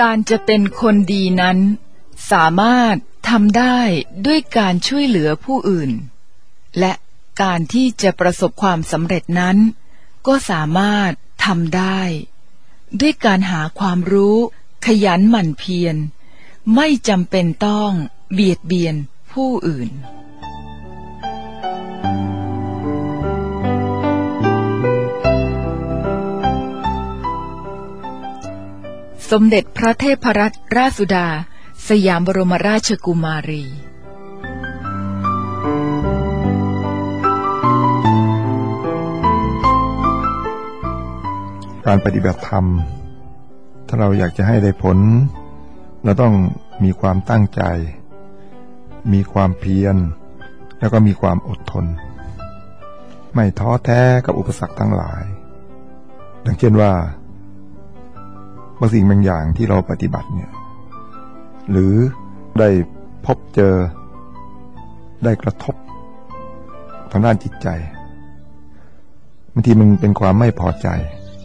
การจะเป็นคนดีนั้นสามารถทำได้ด้วยการช่วยเหลือผู้อื่นและการที่จะประสบความสำเร็จนั้นก็สามารถทำได้ด้วยการหาความรู้ขยันหมั่นเพียรไม่จำเป็นต้องเบียดเบียนผู้อื่นสมเด็จพระเทพรัตนราชสุดาสยามบรมราชกุมารีการปฏิบัติธรรมถ้าเราอยากจะให้ได้ผลเราต้องมีความตั้งใจมีความเพียรแล้วก็มีความอดทนไม่ท้อแท้กับอุปสรรคทั้งหลายดังเช่นว่าบางสิ่งบางอย่างที่เราปฏิบัติเนี่ยหรือได้พบเจอได้กระทบทางด้านจิตใจบางทีมันเป็นความไม่พอใจ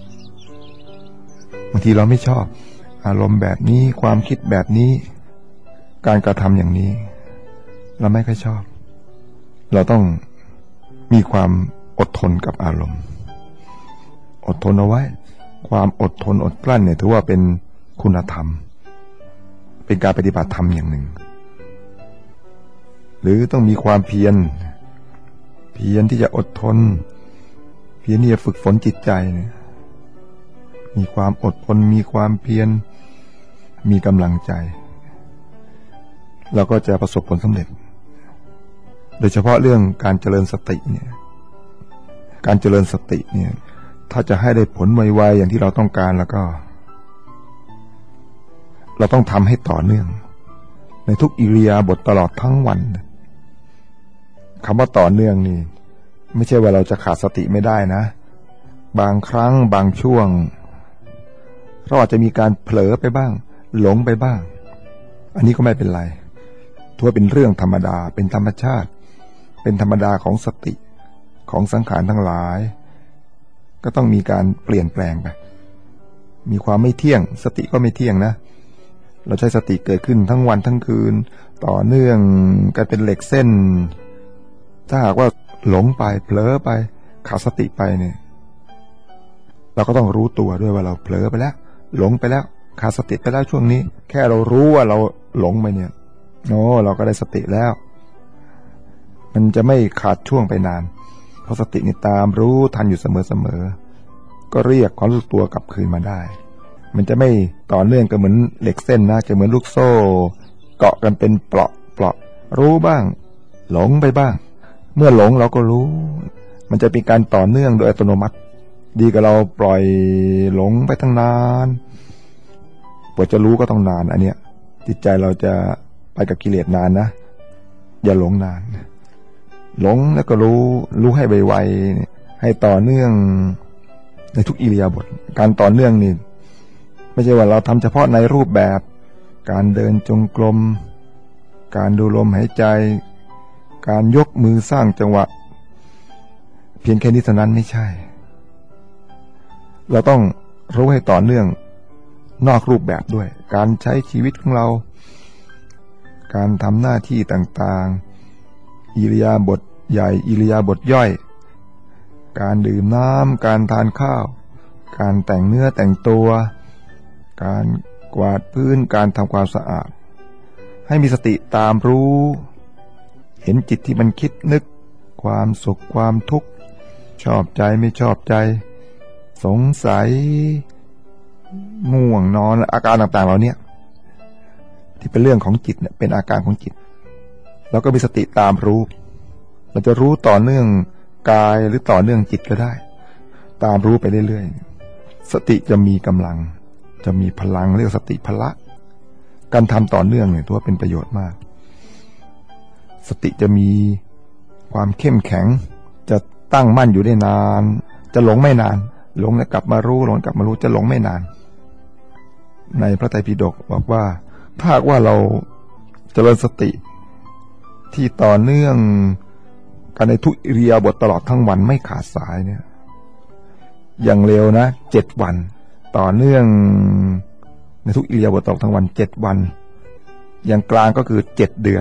บางทีเราไม่ชอบอารมณ์แบบนี้ความคิดแบบนี้การกระทำอย่างนี้เราไม่ค่อยชอบเราต้องมีความอดทนกับอารมณ์อดทนเอาไว้ความอดทนอดกลั้นเนี่ยถือว่าเป็นคุณธรรมเป็นการปฏิบัติธรรมอย่างหนึ่งหรือต้องมีความเพียรที่จะอดทนเพียรที่จะฝึกฝนจิตใจเนี่ยมีความอดทนมีความเพียรมีกำลังใจเราก็จะประสบผลสำเร็จโดยเฉพาะเรื่องการเจริญสติเนี่ยการเจริญสติเนี่ยถ้าจะให้ได้ผลไวๆอย่างที่เราต้องการแล้วก็เราต้องทำให้ต่อเนื่องในทุกอิริยาบถตลอดทั้งวันคำว่าต่อเนื่องนี่ไม่ใช่ว่าเราจะขาดสติไม่ได้นะบางครั้งบางช่วงเราอาจจะมีการเผลอไปบ้างหลงไปบ้างอันนี้ก็ไม่เป็นไรถือว่าเป็นเรื่องธรรมดาเป็นธรรมชาติเป็นธรรมดาของสติของสังขารทั้งหลายก็ต้องมีการเปลี่ยนแปลงไปมีความไม่เที่ยงสติก็ไม่เที่ยงนะเราใช้สติเกิดขึ้นทั้งวันทั้งคืนต่อเนื่องกันเป็นเหล็กเส้นถ้าหากว่าหลงไปเผลอไปขาดสติไปเนี่ยเราก็ต้องรู้ตัวด้วยว่าเราเผลอไปแล้วหลงไปแล้วขาดสติไปแล้วช่วงนี้แค่เรารู้ว่าเราหลงไปเนี่ยเราก็ได้สติแล้วมันจะไม่ขาดช่วงไปนานเพราะสตินี่ตามรู้ทันอยู่เสมอก็เรียกความรู้สึกตัวกลับคืนมาได้มันจะไม่ต่อเนื่องกันเหมือนเหล็กเส้นนะจะเหมือนลูกโซ่เกาะกันเป็นเปราะรู้บ้างหลงไปบ้างเมื่อหลงเราก็รู้มันจะเป็นการต่อเนื่องโดยอัตโนมัติดีกับเราปล่อยหลงไปตั้งนานกว่าจะรู้ก็ต้องนานอันเนี้ยจิตใจเราจะไปกับกิเลสนานนะอย่าหลงนานหลงแล้วก็รู้ให้ไวๆให้ต่อเนื่องในทุกอิริยาบถการต่อเนื่องนี่ไม่ใช่ว่าเราทำเฉพาะในรูปแบบการเดินจงกรมการดูลมหายใจการยกมือสร้างจังหวะเพียงแค่นี้เท่านั้นไม่ใช่เราต้องรู้ให้ต่อเนื่องนอกรูปแบบด้วยการใช้ชีวิตของเราการทำหน้าที่ต่างๆอิริยาบถใหญ่อิริยาบถย่อยการดื่มน้ำการทานข้าวการแต่งเนื้อแต่งตัวการกวาดพื้นการทำความสะอาดให้มีสติตามรู้เห็นจิตที่มันคิดนึกความสุขความทุกข์ชอบใจไม่ชอบใจสงสัยง่วงนอนอาการต่างๆเหล่านี้ที่เป็นเรื่องของจิตเนี่ยเป็นอาการของจิตเราก็มีสติตามรู้เราจะรู้ต่อเนื่องกายหรือต่อเนื่องจิตก็ได้ตามรู้ไปเรื่อยๆสติจะมีกำลังจะมีพลังเรียกสติพละการทำต่อเนื่องเนี่ยถือว่าเป็นประโยชน์มากสติจะมีความเข้มแข็งจะตั้งมั่นอยู่ได้นานจะหลงไม่นานหลงแล้วกลับมารู้หลงกลับมารู้จะหลงไม่นานในพระไตรปิฎกบอกว่าถ้าว่าเราเจริญสติที่ต่อเนื่องกันในทุกอิริยาบถตลอดทั้งวันไม่ขาดสายเนี่ยอย่างเร็วนะ7 วันต่อเนื่องในทุกอิริยาบถตลอดทั้งวัน7 วันอย่างกลางก็คือ7 เดือน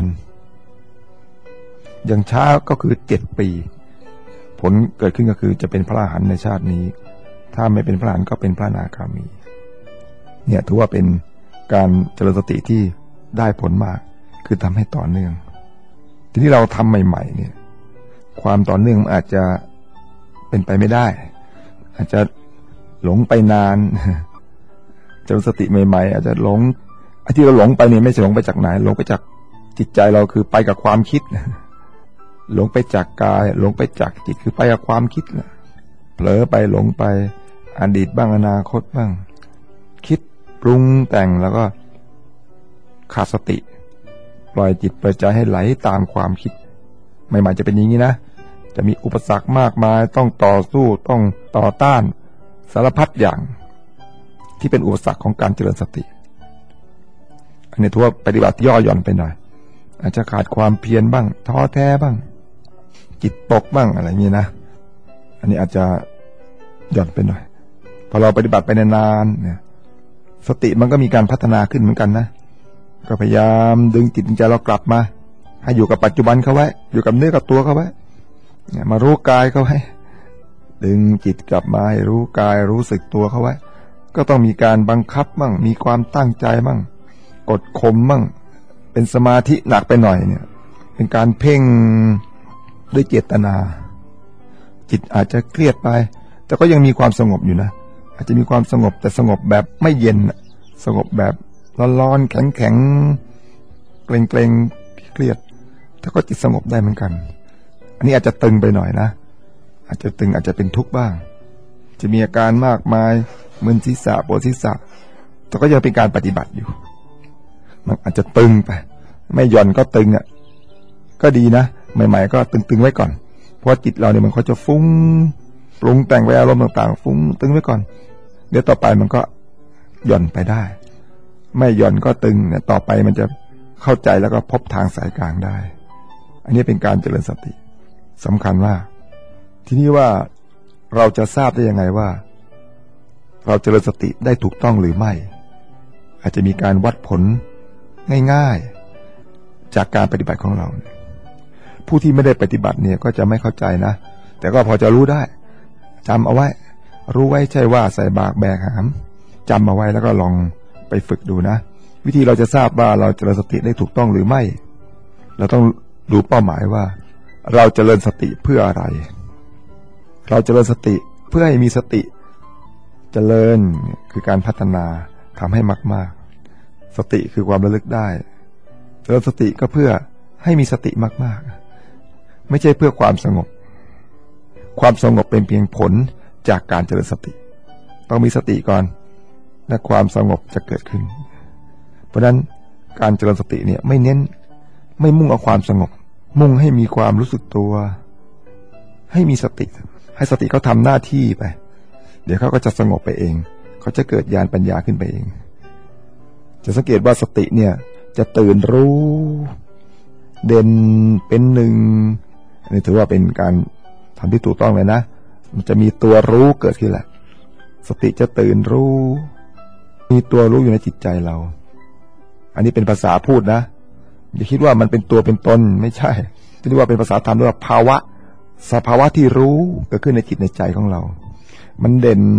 อย่างช้าก็คือ7 ปีผลเกิดขึ้นก็คือจะเป็นพระอรหันต์ในชาตินี้ถ้าไม่เป็นพระอรหันต์ก็เป็นพระอนาคามีเนี่ยถือว่าเป็นการเจริญสติที่ได้ผลมากคือทำให้ต่อเนื่องทีนี้เราทำใหม่ๆเนี่ยความต่อเนื่องอาจจะเป็นไปไม่ได้อาจจะหลงไปนานเจริญสติใหม่ๆอาจจะหลงไอ้ที่เราหลงไปเนี่ยไม่ใช่หลงไปจากไหนหลงไปจากจิตใจเราคือไปกับความคิดหลงไปจากกายหลงไปจากจิตคือไปกับความคิดนะเผลอไปหลงไปอดีตบ้างอนาคตบ้างคิดปรุงแต่งแล้วก็ขาดสติปล่อยจิตปล่อยใจให้ไหลตามความคิดใหม่ๆจะเป็นอย่างนี้นะจะมีอุปสรรคมากมายต้องต่อสู้ต้องต่อต้านสารพัดอย่างที่เป็นอุปสรรคของการเจริญสติอันนี้ถือว่าปฏิบัติย่อหย่อนไปหน่อยอาจจะขาดความเพียรบ้างท้อแท้บ้างจิตตกบ้างอะไรอย่างนี้นะอันนี้อาจจะหย่อนไปหน่อยพอเราปฏิบัติไปนานๆเนี่ยสติมันก็มีการพัฒนาขึ้นเหมือนกันนะก็พยายามดึงจิตดึงใจเรากลับมาให้อยู่กับปัจจุบันเขาไว้อยู่กับเนื้อกับตัวเขาไว้มารู้กายเขาไว้ดึงจิตกลับมาให้รู้กายรู้สึกตัวเขาไว้ก็ต้องมีการบังคับบ้างมีความตั้งใจบ้างอดข่มบ้างเป็นสมาธิหนักไปหน่อยเนี่ยเป็นการเพ่งด้วยเจตนาจิตอาจจะเครียดไปแต่ก็ยังมีความสงบอยู่นะอาจจะมีความสงบแต่สงบแบบไม่เย็นสงบแบบร้อนๆแข็งๆเกร็งๆเครียดแต่ก็จิตสงบได้เหมือนกันอันนี้อาจจะตึงไปหน่อยนะอาจจะตึงอาจจะเป็นทุกข์บ้างจะมีอาการมากมายมึนศีรษะปวดศีรษะแต่ก็ยังเป็นการปฏิบัติอยู่มันอาจจะตึงไปไม่หย่อนก็ตึงก็ดีนะใหม่ๆก็ตึงๆไว้ก่อนเพราะจิตเราเนี่ยมันเขาจะฟุ้งปรุงแต่งไปอารมณ์ต่างๆฟุ้งตึงไว้ก่อนเดี๋ยวต่อไปมันก็หย่อนไปได้ไม่หย่อนก็ตึงเนี่ยต่อไปมันจะเข้าใจแล้วก็พบทางสายกลางได้อันนี้เป็นการเจริญสติสำคัญว่าทีนี้ว่าเราจะทราบได้ยังไงว่าเราเจริญสติได้ถูกต้องหรือไม่อาจจะมีการวัดผลง่ายๆจากการปฏิบัติของเราผู้ที่ไม่ได้ปฏิบัติเนี่ยก็จะไม่เข้าใจนะแต่ก็พอจะรู้ได้จำเอาไว้รู้ไว้ใช่ว่าใส่บากแบกหามจำเอาไว้แล้วก็ลองไปฝึกดูนะวิธีเราจะทราบว่าเราเจริญสติได้ถูกต้องหรือไม่เราต้องดูเป้าหมายว่าเราเจริญสติเพื่ออะไรเราเจริญสติเพื่อให้มีสติเจริญคือการพัฒนาทำให้มากๆสติคือความระลึกได้เจริญสติก็เพื่อให้มีสติมากๆไม่ใช่เพื่อความสงบความสงบเป็นเพียงผลจากการเจริญสติต้องมีสติก่อนและความสงบจะเกิดขึ้นเพราะฉะนั้นการเจริญสติเนี่ยไม่เน้นไม่มุ่งเอาความสงบมุ่งให้มีความรู้สึกตัวให้มีสติให้สติเขาทำหน้าที่ไปเดี๋ยวเขาก็จะสงบไปเองเขาจะเกิดญาณปัญญาขึ้นไปเองจะสังเกตว่าสติเนี่ยจะตื่นรู้เด่นเป็นหนึ่งอันนี้ถือว่าเป็นการทำที่ถูกต้องเลยนะมันจะมีตัวรู้เกิดขึ้นแหละสติจะตื่นรู้มีตัวรู้อยู่ในจิตใจเราอันนี้เป็นภาษาพูดนะอย่าคิดว่ามันเป็นตัวเป็นตนไม่ใช่ที่เรียกว่าเป็นภาษาธรรมเรียกว่าภาวะสภาวะที่รู้เกิดขึ้นในจิตในใจของเรามันเด่น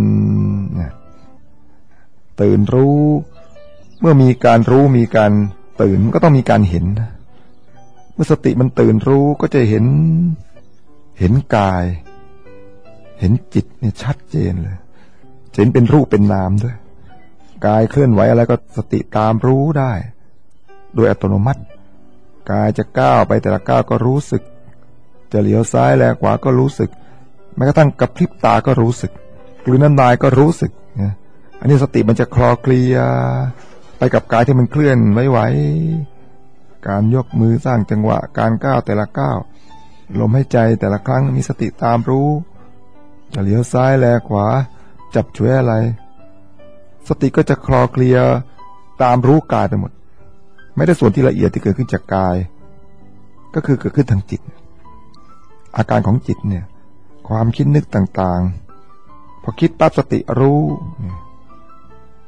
ตื่นรู้เมื่อมีการรู้มีการตื่นก็ต้องมีการเห็นเมื่อสติมันตื่นรู้ก็จะเห็นกายเห็นจิตเนี่ยชัดเจนเลยเห็นเป็นรูปเป็นนามด้วยกายเคลื่อนไหวอะไรก็สติตามรู้ได้โดยอัตโนมัติกายจะก้าวไปแต่ละก้าวก็รู้สึกจะเลี้ยวซ้ายแลขวาก็รู้สึกแม้กระทั่งกระพริบตาก็รู้สึกกลืนน้ำลายก็รู้สึกนะอันนี้สติมันจะคลอเคลียไปกับกายที่มันเคลื่อนไหวการยกมือสร้างจังหวะการก้าวแต่ละก้าวลมหายใจแต่ละครั้งมีสติตามรู้จะเลี้ยวซ้ายแลขวาจับฉวยอะไรสติก็จะคลอเคลียตามรู้กายไปหมดไม่ได้ส่วนที่ละเอียดที่เกิดขึ้นจากกายก็คือเกิดขึ้นทางจิตอาการของจิตเนี่ยความคิดนึกต่างๆพอคิดปั๊บสติรู้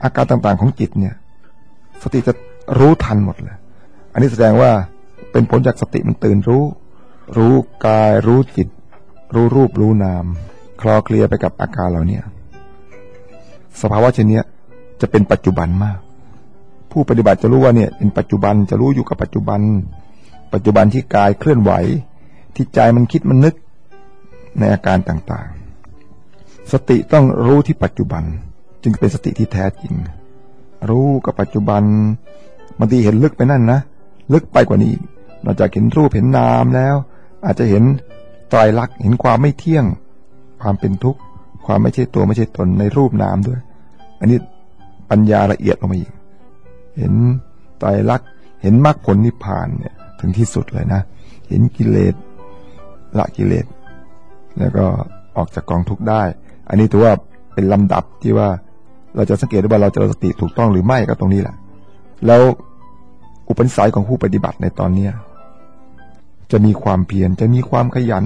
อาการต่างๆของจิตเนี่ยสติจะรู้ทันหมดเลยอันนี้แสดงว่าเป็นผลจากสติมันตื่นรู้กายรู้จิตรู้รูปรู้นามคลอเคลียไปกับอาการเหล่านี้สภาวะเช่นนี้จะเป็นปัจจุบันมากผู้ปฏิบัติจะรู้ว่าเนี่ยเป็นปัจจุบันจะรู้อยู่กับปัจจุบันที่กายเคลื่อนไหวที่ใจมันคิดมันนึกในอาการต่างๆสติต้องรู้ที่ปัจจุบันจึงเป็นสติที่แท้จริงรู้กับปัจจุบันบางทีเห็นลึกไปนั่นนะลึกไปกว่านี้นอกจากเห็นรูปเห็นนามแล้วอาจจะเห็นไตรลักษณ์เห็นความไม่เที่ยงความเป็นทุกข์ความไม่ใช่ตัวไม่ใช่ตนในรูปนามด้วยอันนี้ปัญญาละเอียดลงมาอีกเห็นไตรลักษณ์เห็นมรรคผลนิพพานเนี่ยถึงที่สุดเลยนะเห็นกิเลสละกิเลสแล้วก็ออกจากกองทุกข์ได้อันนี้ถือว่าเป็นลำดับที่ว่าเราจะสังเกตได้ว่าเราจะสติถูกต้องหรือไม่ก็ตรงนี้แหละแล้วอุปนิสัยของผู้ปฏิบัติในตอนนี้จะมีความเพียรจะมีความขยัน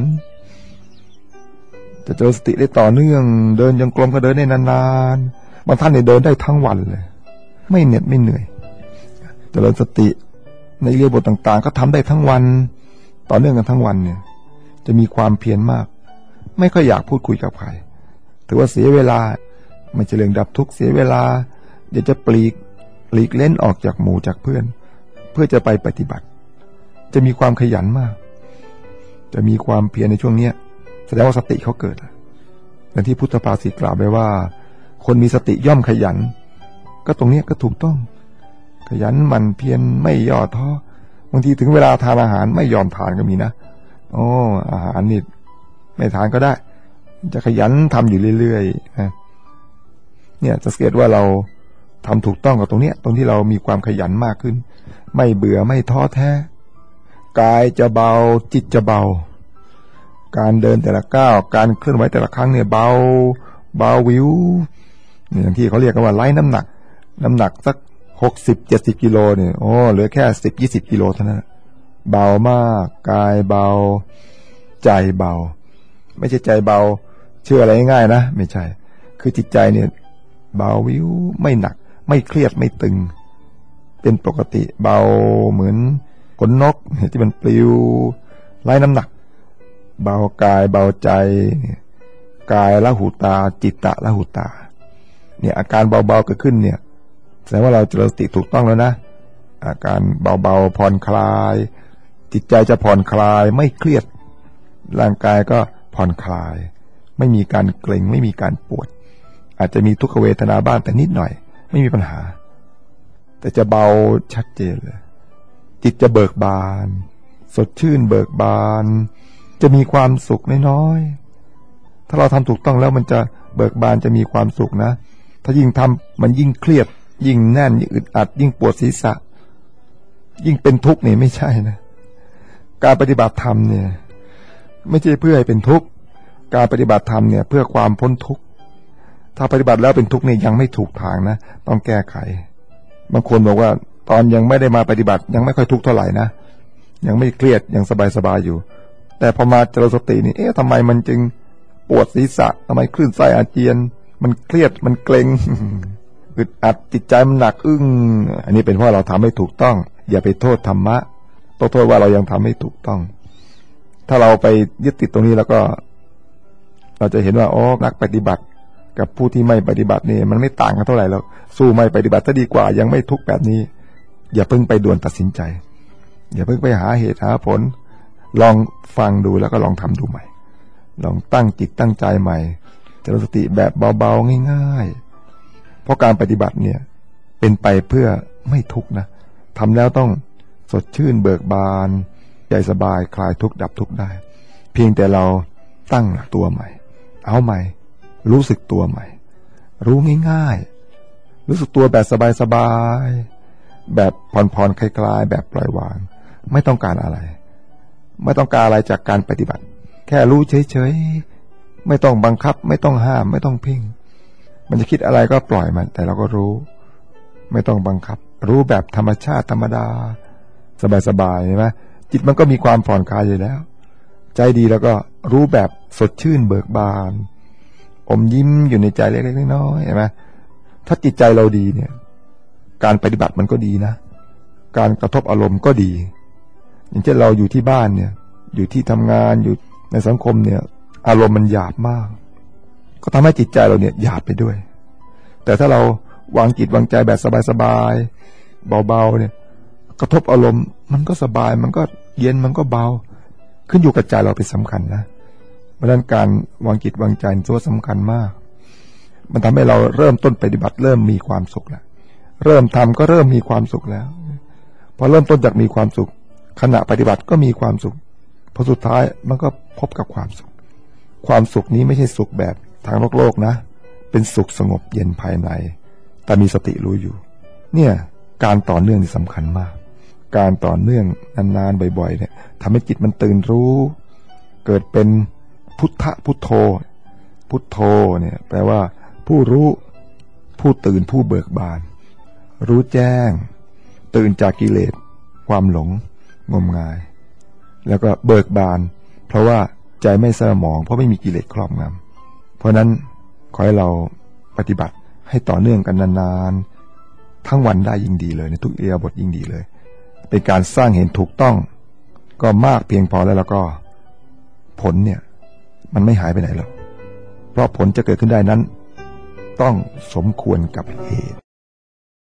จะเจอสติได้ต่อเนื่องเดินยังกลมก็เดินได้นานๆบางท่านเนี่ยเดินได้ทั้งวันเลยไม่เหน็ดไม่เหนื่อยเจริญสติในอิริยาบถต่างๆก็ทำได้ทั้งวันต่อเนื่องกันทั้งวันเนี่ยจะมีความเพียรมากไม่ค่อยอยากพูดคุยกับใครถือว่าเสียเวลาไม่ใช่เรื่องดับทุกข์เสียเวลาเดี๋ยวจะปลีกเล่นออกจากหมู่จากเพื่อนเพื่อจะไปปฏิบัติจะมีความขยันมากจะมีความเพียรในช่วงนี้แสดงว่าสติเขาเกิดอย่างที่พุทธภาษิตกล่าวไว้ว่าคนมีสติย่อมขยันก็ตรงนี้ก็ถูกต้องขยันหมั่นเพียรไม่ย่อท้อบางทีถึงเวลาทานอาหารไม่ยอมทานก็มีนะอาหารนี่ไม่ทานก็ได้จะขยันทำอยู่เรื่อยๆนะเนี่ยจะสังเกตว่าเราทำถูกต้องกับตรงที่เรามีความขยันมากขึ้นไม่เบื่อไม่ท้อแท้กายจะเบาจิตจะเบาการเดินแต่ละก้าวการเคลื่อนไหวแต่ละครั้งเนี่ยเบาวิวเนี่ยอย่างที่เขาเรียกกันว่าไร้น้ำหนักสัก60-70 กิโลเนี่ยเหลือแค่10-20 กิโลเท่านั้นเบามากกายเบาใจเบาไม่ใช่ใจเบาเชื่ออะไรง่ายๆนะไม่ใช่คือจิตใจเนี่ยเบาวิวไม่หนักไม่เครียดไม่ตึงเป็นปกติเบาเหมือนขนนกที่มันปลิวไร้น้ำหนักเบากายเบาใจกายละหูตาจิตตะละหูตาเนี่ยอาการเบาๆเกิดขึ้นเนี่ยแสดงว่าเราเจริญสติถูกต้องแล้วนะอาการเบาๆผ่อนคลายจิตใจจะผ่อนคลายไม่เครียดร่างกายก็ผ่อนคลายไม่มีการเกร็งไม่มีการปวดอาจจะมีทุกขเวทนาบ้างแต่นิดหน่อยไม่มีปัญหาแต่จะเบาชัดเจนเลยจิตจะเบิกบานสดชื่นเบิกบานจะมีความสุขน้อยๆถ้าเราทำถูกต้องแล้วมันจะเบิกบานจะมีความสุขนะถ้ายิ่งทำมันยิ่งเครียดยิ่งแน่นยิ่งอึดอัดยิ่งปวดศีรษะยิ่งเป็นทุกข์นี่ไม่ใช่นะการปฏิบัติธรรมเนี่ยไม่ใช่เพื่อให้เป็นทุกข์การปฏิบัติธรรมเนี่ยเพื่อความพ้นทุกข์ถ้าปฏิบัติแล้วเป็นทุกข์เนี่ยยังไม่ถูกทางนะต้องแก้ไขบางคนบอกว่าตอนยังไม่ได้มาปฏิบัติยังไม่ค่อยทุกข์เท่าไหร่นะยังไม่เครียดยังสบายอยู่แต่พอมาเจริญสตินี่ทำไมมันจึงปวดศีรษะทำไมคลื่นไส้อาเจียนมันเครียดมันเกร็ง อึดอัดจิตใจมันหนักอึ้งอันนี้เป็นเพราะเราทำไม่ถูกต้องอย่าไปโทษธรรมะต้องโทษว่าเรายังทำไม่ถูกต้องถ้าเราไปยึดติดตรงนี้แล้วก็เราจะเห็นว่านักปฏิบัติกับผู้ที่ไม่ปฏิบัตินี่มันไม่ต่างกันเท่าไหร่แล้วสู้ไม่ปฏิบัติซะดีกว่ายังไม่ทุกข์แบบนี้อย่าเพิ่งไปด่วนตัดสินใจอย่าเพิ่งไปหาเหตุหาผลลองฟังดูแล้วก็ลองทำดูใหม่ลองตั้งจิตตั้งใจใหม่เจริญสติแบบเบาๆง่ายๆเพราะการปฏิบัติเนี่ยเป็นไปเพื่อไม่ทุกข์นะทำแล้วต้องสดชื่นเบิกบานใจสบายคลายทุกข์ดับทุกข์ได้เพียงแต่เราตั้งตัวใหม่เอาใหม่รู้สึกตัวใหม่รู้ง่ายๆรู้สึกตัวแบบสบายๆแบบผ่อนๆคลายๆแบบปล่อยวางไม่ต้องการอะไรไม่ต้องการอะไรจากการปฏิบัติแค่รู้เฉยๆไม่ต้องบังคับไม่ต้องห้ามไม่ต้องเพ่งมันจะคิดอะไรก็ปล่อยมันแต่เราก็รู้ไม่ต้องบังคับรู้แบบธรรมชาติธรรมดาสบายๆเห็นไหมจิตมันก็มีความผ่อนคลายอยู่แล้วใจดีแล้วก็รู้แบบสดชื่นเบิกบานอมยิ้มอยู่ในใจเล็กๆน้อยๆเห็นไหมถ้าจิตใจเราดีเนี่ยการปฏิบัติมันก็ดีนะการกระทบอารมณ์ก็ดีอย่างเช่นเราอยู่ที่บ้านเนี่ยอยู่ที่ทำงานอยู่ในสังคมเนี่ยอารมณ์มันหยาบมากก็ทำให้จิตใจเราเนี่ยหยาบไปด้วยแต่ถ้าเราวางจิตวางใจแบบสบายๆเบาๆเนี่ยกระทบอารมณ์มันก็สบายมันก็เย็นมันก็เบาขึ้นอยู่กับใจเราเป็นสำคัญนะเพราะฉะนั้นการวางจิตวางใจตัวสำคัญมากมันทำให้เราเริ่มต้นปฏิบัติเริ่มมีความสุขแล้วเริ่มทำก็เริ่มมีความสุขแล้วพอเริ่มต้นจากมีความสุขขณะปฏิบัติก็มีความสุขพอสุดท้ายมันก็พบกับความสุขความสุขนี้ไม่ใช่สุขแบบทางโลกนะเป็นสุขสงบเย็นภายในแต่มีสติรู้อยู่เนี่ยการต่อเนื่องนี่สำคัญมากการต่อเนื่องนานๆบ่อยๆเนี่ยทำให้จิตมันตื่นรู้เกิดเป็นพุทธะพุทโธพุทโธเนี่ยแปลว่าผู้รู้ผู้ตื่นผู้เบิกบานรู้แจ้งตื่นจากกิเลสความหลงงมงายแล้วก็เบิกบานเพราะว่าใจไม่เศร้าหมองเพราะไม่มีกิเลสครอบงำเพราะนั้นขอให้เราปฏิบัติให้ต่อเนื่องกันนานๆทั้งวันได้ยิ่งดีเลยในทุกอิริยาบถยิ่งดีเลยเป็นการสร้างเห็นถูกต้องก็มากเพียงพอแล้วก็ผลเนี่ยมันไม่หายไปไหนหรอกเพราะผลจะเกิดขึ้นได้นั้นต้องสมควรกับเหตุ